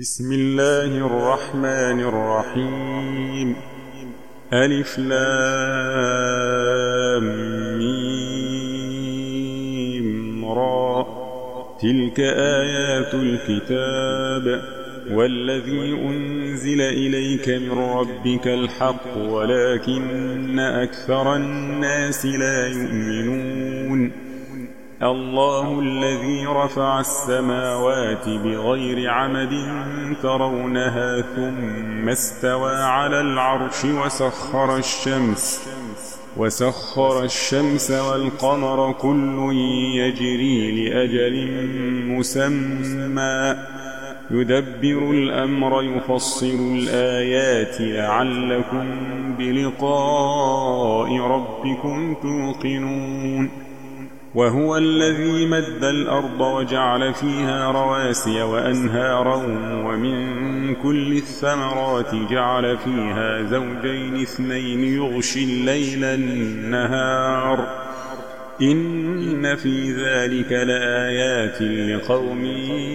بسم الله الرحمن الرحيم. ألف لام ميم را. تلك آيات الكتاب والذي أنزل إليك من ربك الحق ولكن أكثر الناس لا يؤمنون. الله الذي رفع السماوات بغير عمد ترونها ثم استوى على العرش وسخر الشمس والقمر كل يجري لأجل مسمى يدبر الأمر يفصل الآيات لعلكم بلقاء ربكم توقنون. وهو الذي مد الأرض وجعل فيها رواسي وأنهارا ومن كل الثمرات جعل فيها زوجين اثنين يغشي الليل النهار إن في ذلك لآيات لقوم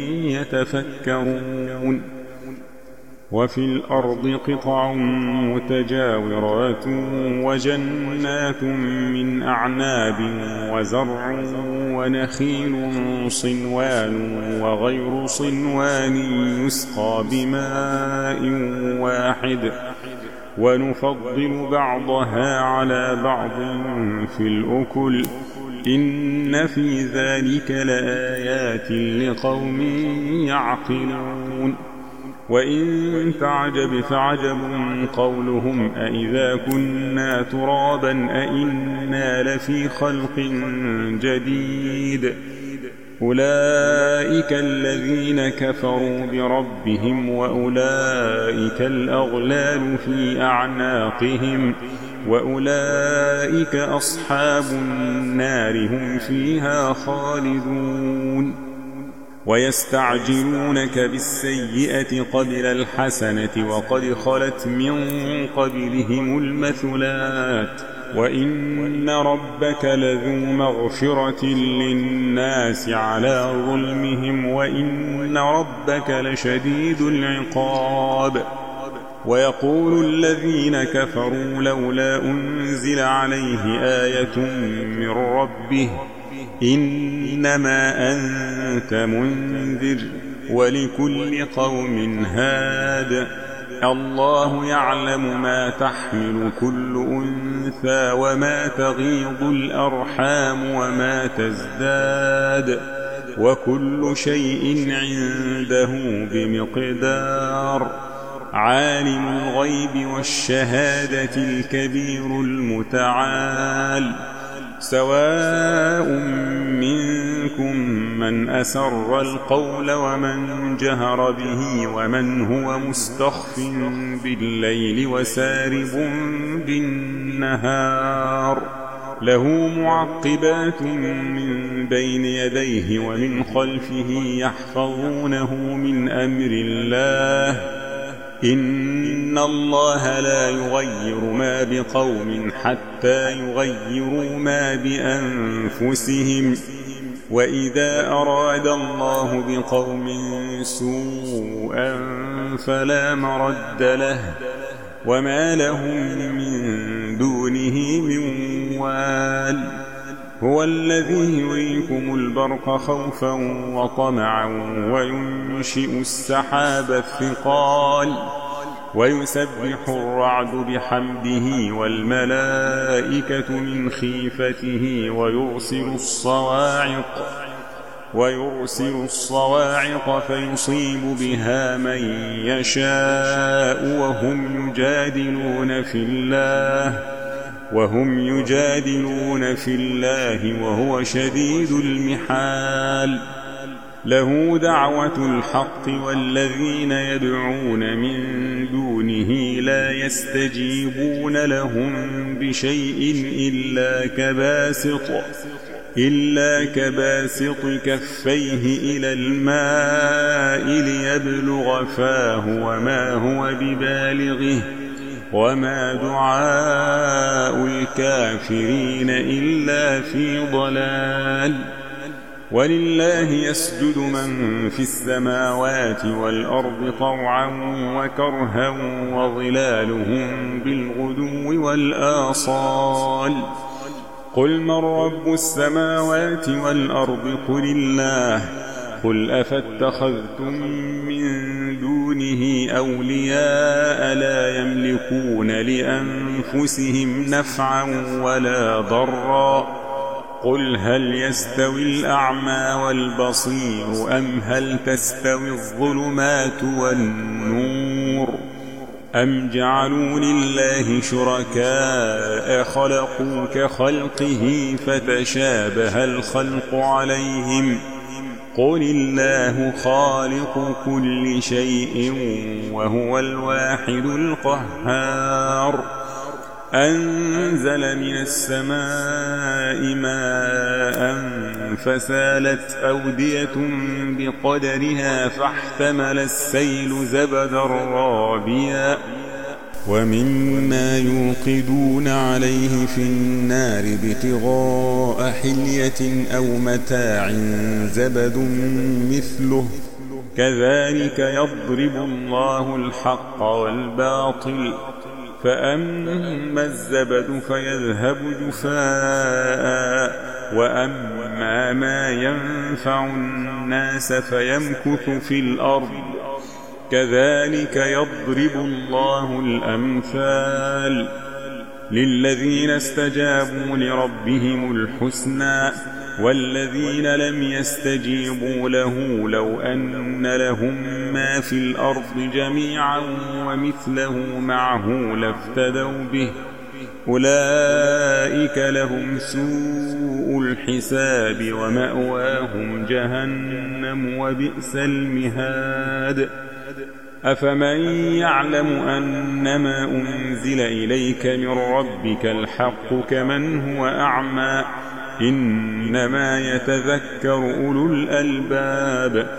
يتفكرون. وفي الأرض قطع متجاورات وجنات من أعناب وزرع ونخيل صنوان وغير صنوان يسقى بماء واحد ونفضل بعضها على بعض في الأكل إن في ذلك لآيات لقوم يعقلون. وإن تعجب فعجب قولهم أإذا كنا ترابا أإنا لفي خلق جديد أولئك الذين كفروا بربهم وأولئك الأغلال في أعناقهم وأولئك أصحاب النار هم فيها خالدون. ويستعجلونك بالسيئة قبل الحسنة وقد خلت من قبلهم المثلات وإن ربك لذو مغفرة للناس على ظلمهم وإن ربك لشديد العقاب. ويقول الذين كفروا لولا أنزل عليه آية من ربه إنما أنت منذر ولكل قوم هاد الله يعلم ما تحمل كل أنثى وما تغيض الأرحام وما تزداد وكل شيء عنده بمقدار. عالم الغيب والشهادة الكبير المتعال. سواء منكم من أسر القول ومن جهر به ومن هو مستخف بالليل وسارب بالنهار له معقبات من بين يديه ومن خلفه يحفظونه من أمر الله إن الله لا يغير ما بقوم حتى يغيروا ما بأنفسهم وإذا أراد الله بقوم سوءا فلا مرد له وما لهم من دونه من وال. هو الذي يريكم البرق خوفا وطمعا وينشئ السحاب الثقال ويسبح الرعد بحمده والملائكة من خيفته ويرسل الصواعق فيصيب بها من يشاء وهم يجادلون في الله وهو شديد المحال. له دعوة الحق والذين يدعون من دونه لا يستجيبون لهم بشيء إلا كباسط كفيه إلى الماء ليبلغ فاه وما هو ببالغه وما دعاء الكافرين إلا في ضلال. ولله يسجد من في السماوات والأرض طوعا وكرها وظلالهم بالغدو والآصال قل من رب السماوات والأرض قل الله قل أفاتخذتم من دونه أولياء لا يملكون لأنفسهم نفعا ولا ضرا قل هل يستوي الأعمى والبصير أم هل تستوي الظلمات والنور أم جعلوا لله شركاء خلقوا كخلقه فتشابه الخلق عليهم قل الله خالق كل شيء وهو الواحد القهار أنزل من السماء ماء فسالت أودية بقدرها فاحتمل السيل زبدا رابيا ومما يوقدون عليه في النار ابتغاء حلية أو متاع زبد مثله كذلك يضرب الله الحق والباطل فأما الزبد فيذهب جفاء وأما ما ينفع الناس فيمكث في الأرض كذلك يضرب الله الأمثال للذين استجابوا لربهم الحسنى والذين لم يستجيبوا له لو أن لهم ما في الأرض جميعا ومثله معه لافتدوا به أولئك لهم سوء الحساب ومأواهم جهنم وبئس المهاد أفمن يعلم أنما أنزل إليك من ربك الحق كمن هو أعمى إنما يتذكر أولو الألباب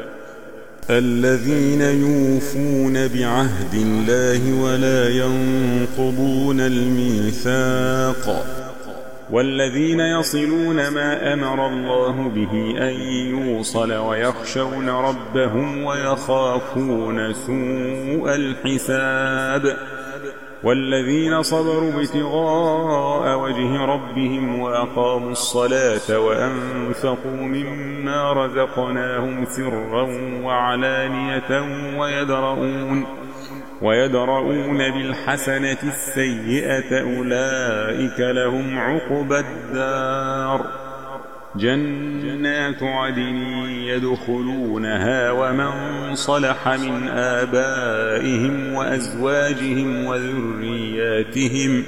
الذين يوفون بعهد الله ولا ينقضون الميثاق والذين يصلون ما أمر الله به أن يوصل ويخشون ربهم ويخافون سوء الحساب والذين صبروا ابتغاء وجه ربهم وأقاموا الصلاة وأنفقوا مما رزقناهم سرا وعلانية ويدرؤون بالحسنة السيئة أولئك لهم عقبى الدار جنات عدن يدخلونها ومن صلح من آبائهم وأزواجهم وذرياتهم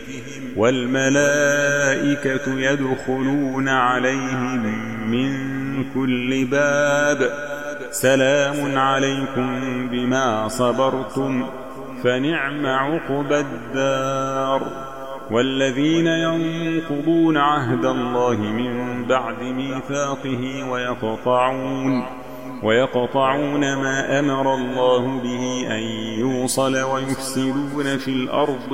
والملائكة يدخلون عليهم من كل باب سلام عليكم بما صبرتم فنعم عقبى الدار والذين ينقضون عهد الله من بعد ميثاقه ويقطعون ما أمر الله به أن يوصل ويفسدون في الأرض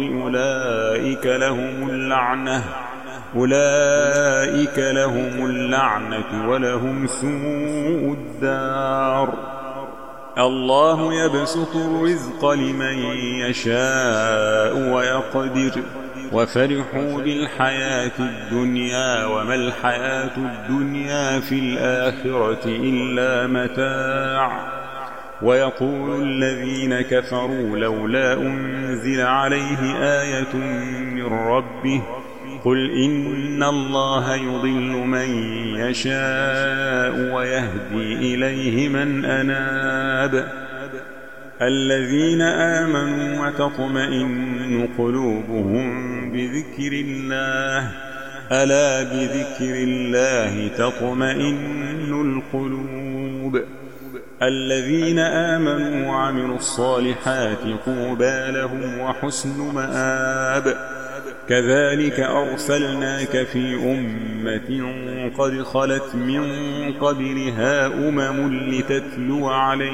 أولئك لهم اللعنة ولهم سوء الدار الله يبسط الرزق لمن يشاء ويقدر وفرحوا بالحياة الدنيا وما الحياة الدنيا في الآخرة إلا متاع ويقول الذين كفروا لولا أنزل عليه آية من ربه قل إن الله يضل من يشاء ويهدي إليه من أناب الذين آمنوا وتطمئن قلوبهم بذكر الله ألا بذكر الله تطمئن القلوب الذين آمنوا وعملوا الصالحات طوبى لهم وحسن مآب كذلك أرسلناك في أمة قد خلت من قبلها لتتلو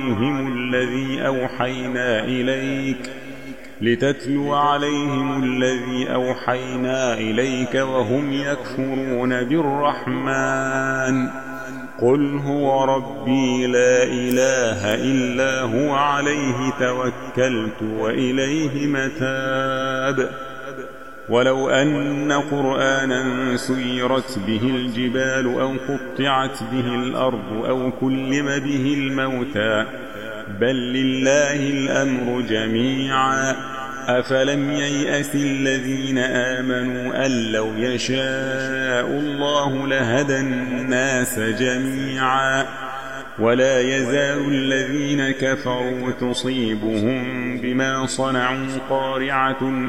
عليهم الذي أوحينا إليك وهم يكفرون بالرحمن قل هو ربي لا إله إلا هو عليه توكلت وإليه متاب ولو أن قرآنا سيرت به الجبال أو قطعت به الأرض أو كلم به الموتى بل لله الأمر جميعا أفلم ييأس الذين آمنوا أن لو يشاء الله لهدى الناس جميعا ولا يزال الذين كفروا تصيبهم بما صنعوا قارعة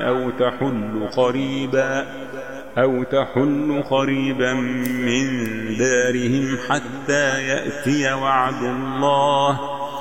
أو تحل قريبا من دارهم حتى يأتي وعد الله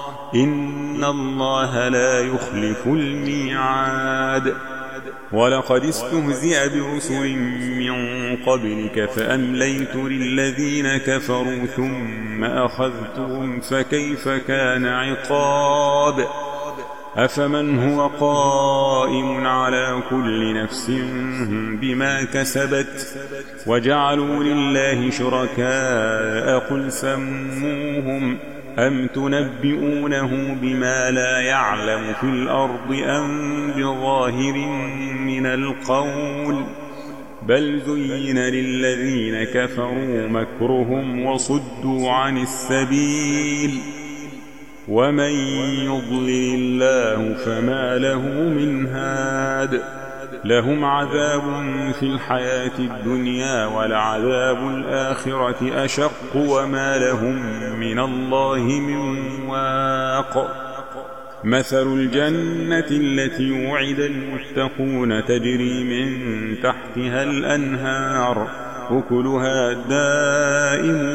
إن الله لا يخلف الميعاد ولقد استهزئ برسل من قبلك فأمليت للذين كفروا ثم أخذتهم فكيف كان عقاب أفمن هو قائم على كل نفس بما كسبت وجعلوا لله شركاء قل سموهم أم تنبئونه بما لا يعلم في الأرض أم بظاهر من القول بل زين للذين كفروا مكرهم وصدوا عن السبيل ومن يضلل الله فما له من هاد لهم عذاب في الحياة الدنيا ولعذاب الآخرة أشق وما لهم من الله من واق مثل الجنة التي وعد المتقون تجري من تحتها الأنهار أكلها دائم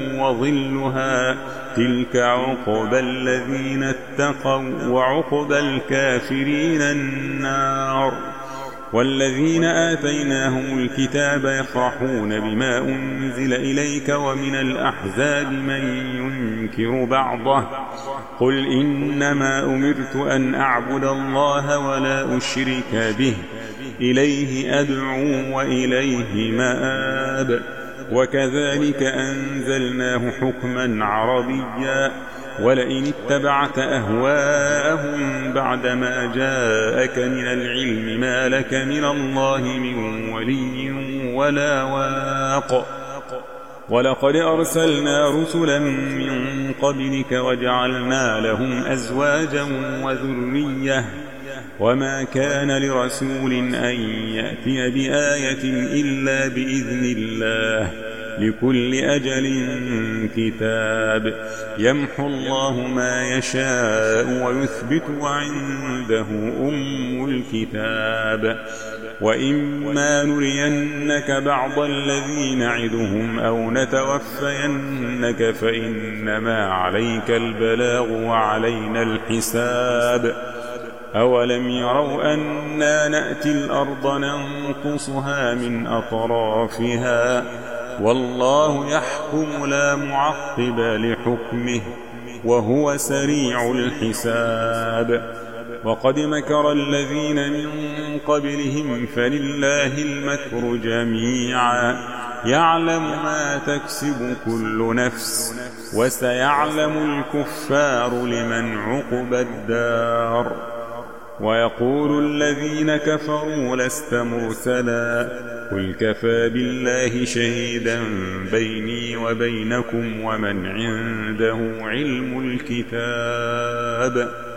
وظلها تلك عقبى الذين اتقوا وعقبى الكافرين النار والذين آتيناهم الكتاب يفرحون بما أنزل إليك ومن الأحزاب من ينكر بعضه قل إنما أمرت أن أعبد الله ولا أشرك به إليه أدعو وإليه مآب وكذلك أنزلناه حكما عربيا ولئن اتبعت أهواءهم بعدما جاءك من العلم ما لك من الله من ولي ولا واق ولقد أرسلنا رسلا من قبلك وجعلنا لهم أزواجا وذرية وما كان لرسول أن يأتي بآية إلا بإذن الله لكل أجل كتاب يمحو الله ما يشاء ويثبت وعنده أم الكتاب وإما نرينك بعض الذي نعدهم أو نتوفينك فإنما عليك البلاغ وعلينا الحساب أولم يروا أنا نأتي الأرض ننقصها من أطرافها والله يحكم لا معقب لحكمه وهو سريع الحساب وقد مكر الذين من قبلهم فلله المكر جميعا يعلم ما تكسب كل نفس وسيعلم الكفار لمن عقب الدار ويقول الذين كفروا لست مرسلا قل كفى بالله شهيدا بيني وبينكم ومن عنده علم الكتاب